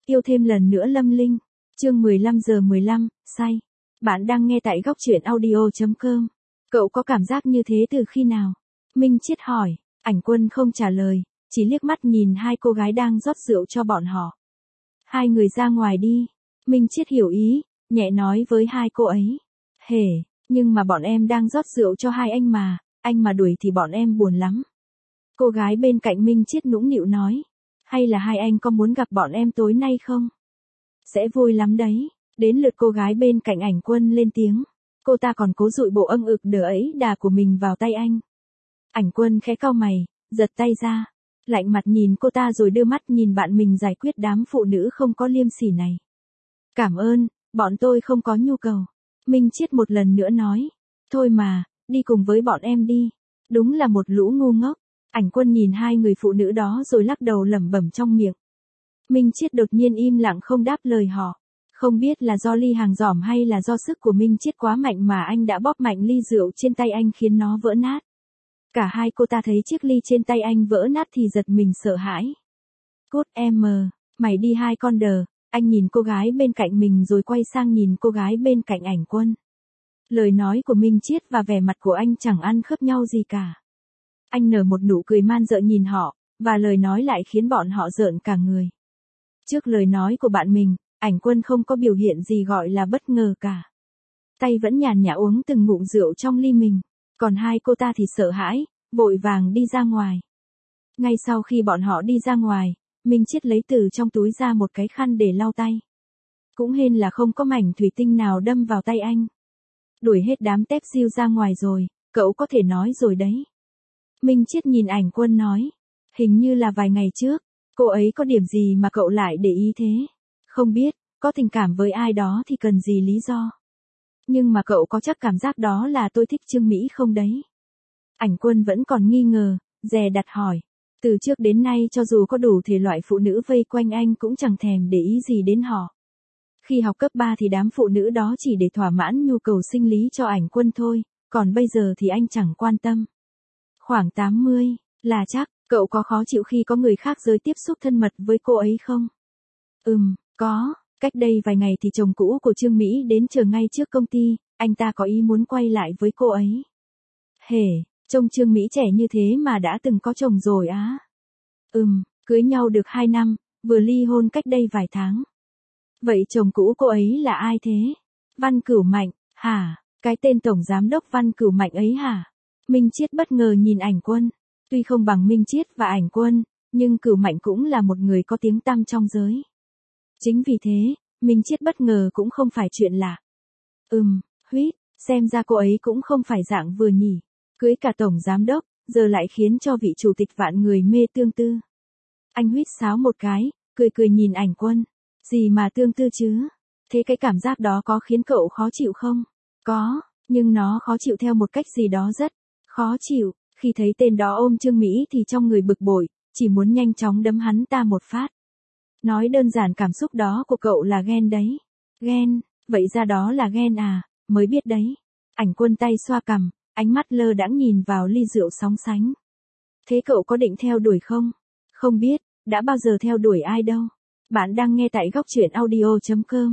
Yêu thêm lần nữa Lâm Linh. Chương 15:15, say. Bạn đang nghe tại góc truyện audio.com. Cậu có cảm giác như thế từ khi nào? Minh Chiết hỏi. Ảnh Quân không trả lời, chỉ liếc mắt nhìn hai cô gái đang rót rượu cho bọn họ. Hai người ra ngoài đi. Minh Chiết hiểu ý, nhẹ nói với hai cô ấy. Hề, nhưng mà bọn em đang rót rượu cho hai anh mà đuổi thì bọn em buồn lắm. Cô gái bên cạnh Minh Chiết nũng nịu nói. Hay là hai anh có muốn gặp bọn em tối nay không? Sẽ vui lắm đấy. Đến lượt cô gái bên cạnh Ảnh Quân lên tiếng. Cô ta còn cố dụi bộ âng ực đờ ấy đà của mình vào tay anh. Ảnh Quân khẽ cau mày, giật tay ra. Lạnh mặt nhìn cô ta rồi đưa mắt nhìn bạn mình giải quyết đám phụ nữ không có liêm sỉ này. Cảm ơn, bọn tôi không có nhu cầu. Minh Chiết một lần nữa nói. Thôi mà, đi cùng với bọn em đi. Đúng là một lũ ngu ngốc. Ảnh Quân nhìn hai người phụ nữ đó rồi lắc đầu lẩm bẩm trong miệng. Minh Chiết đột nhiên im lặng không đáp lời họ. Không biết là do ly hàng giỏm hay là do sức của Minh Chiết quá mạnh mà anh đã bóp mạnh ly rượu trên tay anh khiến nó vỡ nát. Cả hai cô ta thấy chiếc ly trên tay anh vỡ nát thì giật mình sợ hãi. Cút em mờ, mày đi hai con đờ. Anh nhìn cô gái bên cạnh mình rồi quay sang nhìn cô gái bên cạnh Ảnh Quân. Lời nói của Minh Chiết và vẻ mặt của anh chẳng ăn khớp nhau gì cả. Anh nở một nụ cười man dợ nhìn họ, và lời nói lại khiến bọn họ rợn cả người. Trước lời nói của bạn mình, Ảnh Quân không có biểu hiện gì gọi là bất ngờ cả. Tay vẫn nhàn nhã uống từng ngụm rượu trong ly mình, còn hai cô ta thì sợ hãi, vội vàng đi ra ngoài. Ngay sau khi bọn họ đi ra ngoài, Minh Chiết lấy từ trong túi ra một cái khăn để lau tay. Cũng hên là không có mảnh thủy tinh nào đâm vào tay anh. Đuổi hết đám tép diêu ra ngoài rồi, cậu có thể nói rồi đấy. Minh Chiết nhìn Ảnh Quân nói. Hình như là vài ngày trước, cô ấy có điểm gì mà cậu lại để ý thế? Không biết, có tình cảm với ai đó thì cần gì lý do. Nhưng mà cậu có chắc cảm giác đó là tôi thích Trương Mỹ không đấy? Ảnh Quân vẫn còn nghi ngờ, dè đặt hỏi. Từ trước đến nay cho dù có đủ thể loại phụ nữ vây quanh anh cũng chẳng thèm để ý gì đến họ. Khi học cấp 3 thì đám phụ nữ đó chỉ để thỏa mãn nhu cầu sinh lý cho Ảnh Quân thôi, còn bây giờ thì anh chẳng quan tâm. Khoảng 80, là chắc, cậu có khó chịu khi có người khác giới tiếp xúc thân mật với cô ấy không? Có, cách đây vài ngày thì chồng cũ của Trương Mỹ đến chờ ngay trước công ty, anh ta có ý muốn quay lại với cô ấy. Hề, trông Trương Mỹ trẻ như thế mà đã từng có chồng rồi á? Cưới nhau được 2 năm, vừa ly hôn cách đây vài tháng. Vậy chồng cũ cô ấy là ai thế? Văn Cửu Mạnh, hả? Cái tên tổng giám đốc Văn Cửu Mạnh ấy hả? Minh Chiết bất ngờ nhìn Ảnh Quân. Tuy không bằng Minh Chiết và Ảnh Quân, nhưng Cửu Mạnh cũng là một người có tiếng tăm trong giới. Chính vì thế, Minh Chiết bất ngờ cũng không phải chuyện lạ. Huýt, xem ra cô ấy cũng không phải dạng vừa nhỉ. Cưới cả tổng giám đốc, giờ lại khiến cho vị chủ tịch vạn người mê tương tư. Anh huýt sáo một cái, cười nhìn Ảnh Quân. Gì mà tương tư chứ? Thế cái cảm giác đó có khiến cậu khó chịu không? Có, nhưng nó khó chịu theo một cách gì đó rất khó chịu. Khi thấy tên đó ôm Trương Mỹ thì trong người bực bội, chỉ muốn nhanh chóng đấm hắn ta một phát. Nói đơn giản cảm xúc đó của cậu là ghen đấy. Ghen, vậy ra đó là ghen à, mới biết đấy. Ảnh Quân tay xoa cằm, ánh mắt lơ đãng nhìn vào ly rượu sóng sánh. Thế cậu có định theo đuổi không? Không biết, đã bao giờ theo đuổi ai đâu. Bạn đang nghe tại góc truyện audio.com.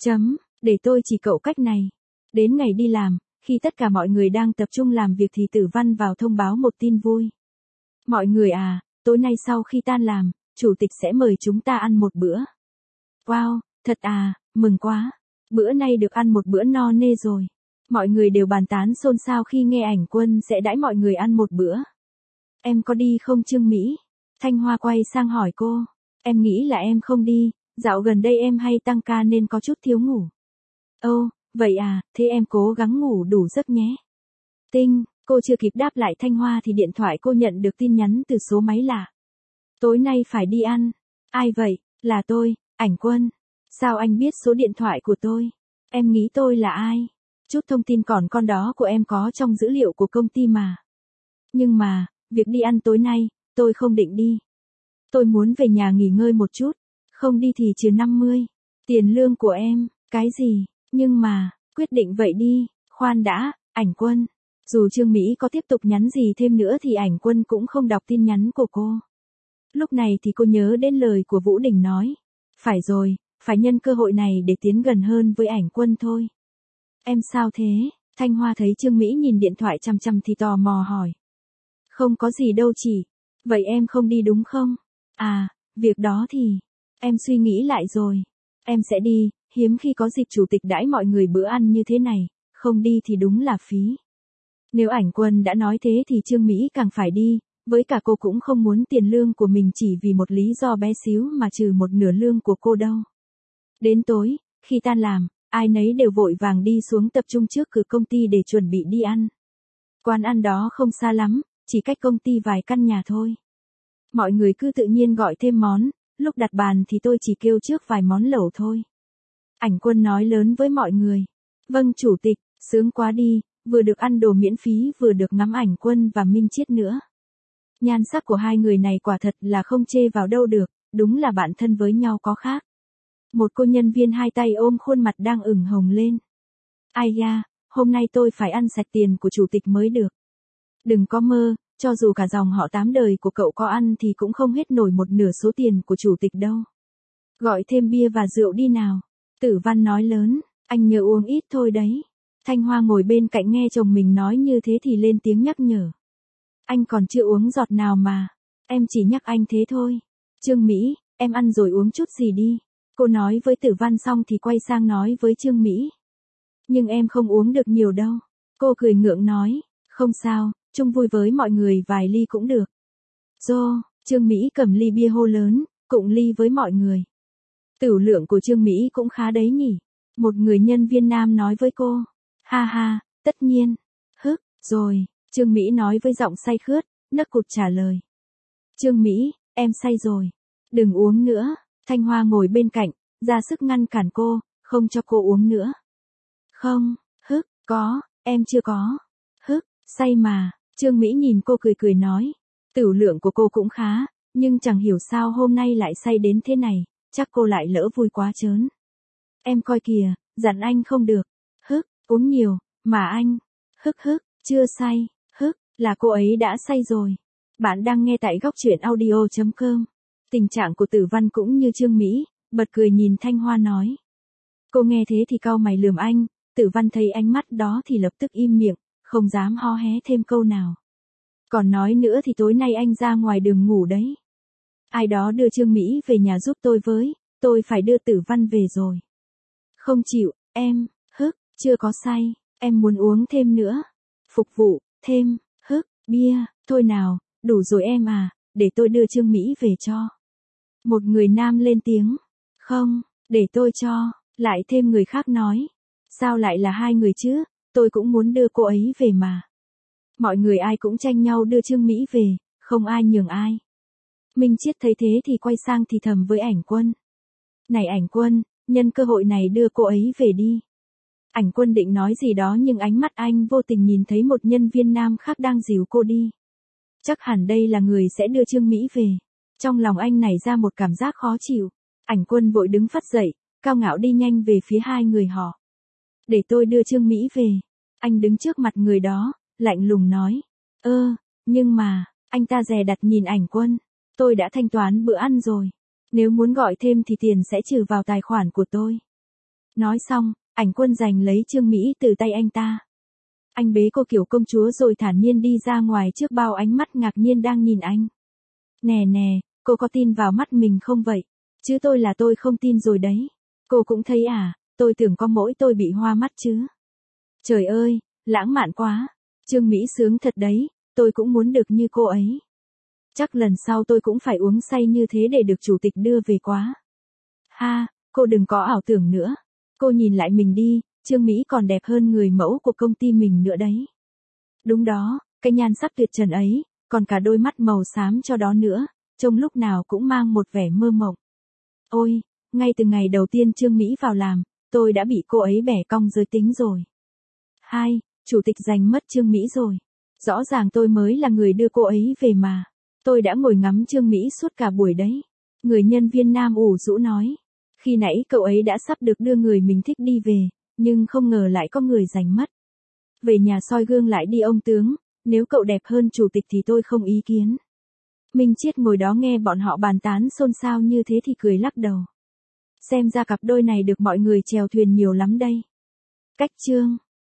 Để tôi chỉ cậu cách này. Đến ngày đi làm, khi tất cả mọi người đang tập trung làm việc thì Tử Văn vào thông báo một tin vui. Mọi người à, tối nay sau khi tan làm, chủ tịch sẽ mời chúng ta ăn một bữa. Wow, thật à, mừng quá. Bữa nay được ăn một bữa no nê rồi. Mọi người đều bàn tán xôn xao khi nghe Ảnh Quân sẽ đãi mọi người ăn một bữa. Em có đi không Trương Mỹ? Thanh Hoa quay sang hỏi cô. Em nghĩ là em không đi, dạo gần đây em hay tăng ca nên có chút thiếu ngủ. Ồ, vậy à, thế em cố gắng ngủ đủ giấc nhé. Tinh, cô chưa kịp đáp lại Thanh Hoa thì điện thoại cô nhận được tin nhắn từ số máy lạ. Tối nay phải đi ăn. Ai vậy? Là tôi, Ảnh Quân. Sao anh biết số điện thoại của tôi? Em nghĩ tôi là ai? Chút thông tin còn con đó của em có trong dữ liệu của công ty mà. Nhưng mà, việc đi ăn tối nay, tôi không định đi. Tôi muốn về nhà nghỉ ngơi một chút. Không đi thì trừ 50. Tiền lương của em, cái gì? Nhưng mà, quyết định vậy đi. Khoan đã, Ảnh Quân. Dù Trương Mỹ có tiếp tục nhắn gì thêm nữa thì Ảnh Quân cũng không đọc tin nhắn của cô. Lúc này thì cô nhớ đến lời của Vũ Đình nói. Phải rồi, phải nhân cơ hội này để tiến gần hơn với ảnh quân thôi. Em sao thế? Thanh Hoa thấy Trương Mỹ nhìn điện thoại chằm chằm thì tò mò hỏi. Không có gì đâu chị. Vậy em không đi đúng không? À, việc đó thì... Em suy nghĩ lại rồi. Em sẽ đi, hiếm khi có dịp chủ tịch đãi mọi người bữa ăn như thế này, không đi thì đúng là phí. Nếu ảnh quân đã nói thế thì Trương Mỹ càng phải đi, với cả cô cũng không muốn tiền lương của mình chỉ vì một lý do bé xíu mà trừ một nửa lương của cô đâu. Đến tối, khi tan làm, ai nấy đều vội vàng đi xuống tập trung trước cửa công ty để chuẩn bị đi ăn. Quán ăn đó không xa lắm, chỉ cách công ty vài căn nhà thôi. Mọi người cứ tự nhiên gọi thêm món, lúc đặt bàn thì tôi chỉ kêu trước vài món lẩu thôi. Ảnh quân nói lớn với mọi người. Vâng chủ tịch, sướng quá đi, vừa được ăn đồ miễn phí vừa được ngắm ảnh quân và Minh Chiết nữa. Nhan sắc của hai người này quả thật là không chê vào đâu được, đúng là bạn thân với nhau có khác. Một cô nhân viên hai tay ôm khuôn mặt đang ửng hồng lên. Ai da, hôm nay tôi phải ăn sạch tiền của chủ tịch mới được. Đừng có mơ, cho dù cả dòng họ 8 đời của cậu có ăn thì cũng không hết nổi một nửa số tiền của chủ tịch đâu. Gọi thêm bia và rượu đi nào. Tử Văn nói lớn, anh nhớ uống ít thôi đấy. Thanh Hoa ngồi bên cạnh nghe chồng mình nói như thế thì lên tiếng nhắc nhở. Anh còn chưa uống giọt nào mà. Em chỉ nhắc anh thế thôi. Trương Mỹ, em ăn rồi uống chút gì đi. Cô nói với Tử Văn xong thì quay sang nói với Trương Mỹ. Nhưng em không uống được nhiều đâu. Cô cười ngượng nói, không sao, chung vui với mọi người vài ly cũng được. Dô, Trương Mỹ cầm ly bia hô lớn, cụng ly với mọi người. Tửu lượng của Trương Mỹ cũng khá đấy nhỉ. Một người nhân viên nam nói với cô. Ha ha, tất nhiên. Hức, rồi, Trương Mỹ nói với giọng say khướt, nấc cụt trả lời. Trương Mỹ, em say rồi. Đừng uống nữa. Thanh Hoa ngồi bên cạnh, ra sức ngăn cản cô, không cho cô uống nữa. Không, hức, có, em chưa có. Hức, say mà. Trương Mỹ nhìn cô cười cười nói. Tửu lượng của cô cũng khá, nhưng chẳng hiểu sao hôm nay lại say đến thế này, chắc cô lại lỡ vui quá chớn. Em coi kìa, dặn anh không được. Hức, uống nhiều, mà anh. Hức hức, chưa say. Hức, là cô ấy đã say rồi. Bạn đang nghe tại góc truyện audio.com. Tình trạng của Tử Văn cũng như Trương Mỹ, bật cười nhìn Thanh Hoa nói. Cô nghe thế thì cau mày lườm anh, Tử Văn thấy ánh mắt đó thì lập tức im miệng, không dám ho hé thêm câu nào. Còn nói nữa thì tối nay anh ra ngoài đường ngủ đấy. Ai đó đưa Trương Mỹ về nhà giúp tôi với, tôi phải đưa Tử Văn về rồi. Không chịu, em, hức, chưa có say, em muốn uống thêm nữa. Phục vụ, thêm, hức, bia, thôi nào, đủ rồi em à, để tôi đưa Trương Mỹ về cho. Một người nam lên tiếng, không, để tôi cho, lại thêm người khác nói. Sao lại là hai người chứ, tôi cũng muốn đưa cô ấy về mà. Mọi người ai cũng tranh nhau đưa Trương Mỹ về, không ai nhường ai. Minh Chiết thấy thế thì quay sang thì thầm với ảnh quân. Này ảnh quân, nhân cơ hội này đưa cô ấy về đi. Ảnh quân định nói gì đó nhưng ánh mắt anh vô tình nhìn thấy một nhân viên nam khác đang dìu cô đi. Chắc hẳn đây là người sẽ đưa Trương Mỹ về. Trong lòng anh nảy ra một cảm giác khó chịu. Ảnh quân vội đứng phắt dậy, cao ngạo đi nhanh về phía hai người họ. Để tôi đưa Trương Mỹ về. Anh đứng trước mặt người đó, lạnh lùng nói. Nhưng mà, anh ta dè đặt nhìn ảnh quân. Tôi đã thanh toán bữa ăn rồi. Nếu muốn gọi thêm thì tiền sẽ trừ vào tài khoản của tôi. Nói xong, ảnh quân giành lấy Trương Mỹ từ tay anh ta. Anh bế cô kiểu công chúa rồi thản nhiên đi ra ngoài trước bao ánh mắt ngạc nhiên đang nhìn anh. Nè nè, cô có tin vào mắt mình không vậy? Chứ tôi là tôi không tin rồi đấy. Cô cũng thấy à, tôi tưởng có mỗi tôi bị hoa mắt chứ. Trời ơi, lãng mạn quá. Trương Mỹ sướng thật đấy, tôi cũng muốn được như cô ấy. Chắc lần sau tôi cũng phải uống say như thế để được chủ tịch đưa về quá. Ha, cô đừng có ảo tưởng nữa. Cô nhìn lại mình đi, Trương Mỹ còn đẹp hơn người mẫu của công ty mình nữa đấy. Đúng đó, cái nhan sắc tuyệt trần ấy, còn cả đôi mắt màu xám cho đó nữa, trông lúc nào cũng mang một vẻ mơ mộng. Ôi, ngay từ ngày đầu tiên Trương Mỹ vào làm, tôi đã bị cô ấy bẻ cong giới tính rồi. Hai, chủ tịch giành mất Trương Mỹ rồi. Rõ ràng tôi mới là người đưa cô ấy về mà. Tôi đã ngồi ngắm Trương Mỹ suốt cả buổi đấy. Người nhân viên nam ủ rũ nói. Khi nãy cậu ấy đã sắp được đưa người mình thích đi về, nhưng không ngờ lại có người giành mất. Về nhà soi gương lại đi ông tướng, nếu cậu đẹp hơn chủ tịch thì tôi không ý kiến. Minh Chiết ngồi đó nghe bọn họ bàn tán xôn xao như thế thì cười lắc đầu. Xem ra cặp đôi này được mọi người chèo thuyền nhiều lắm đây. Cách chương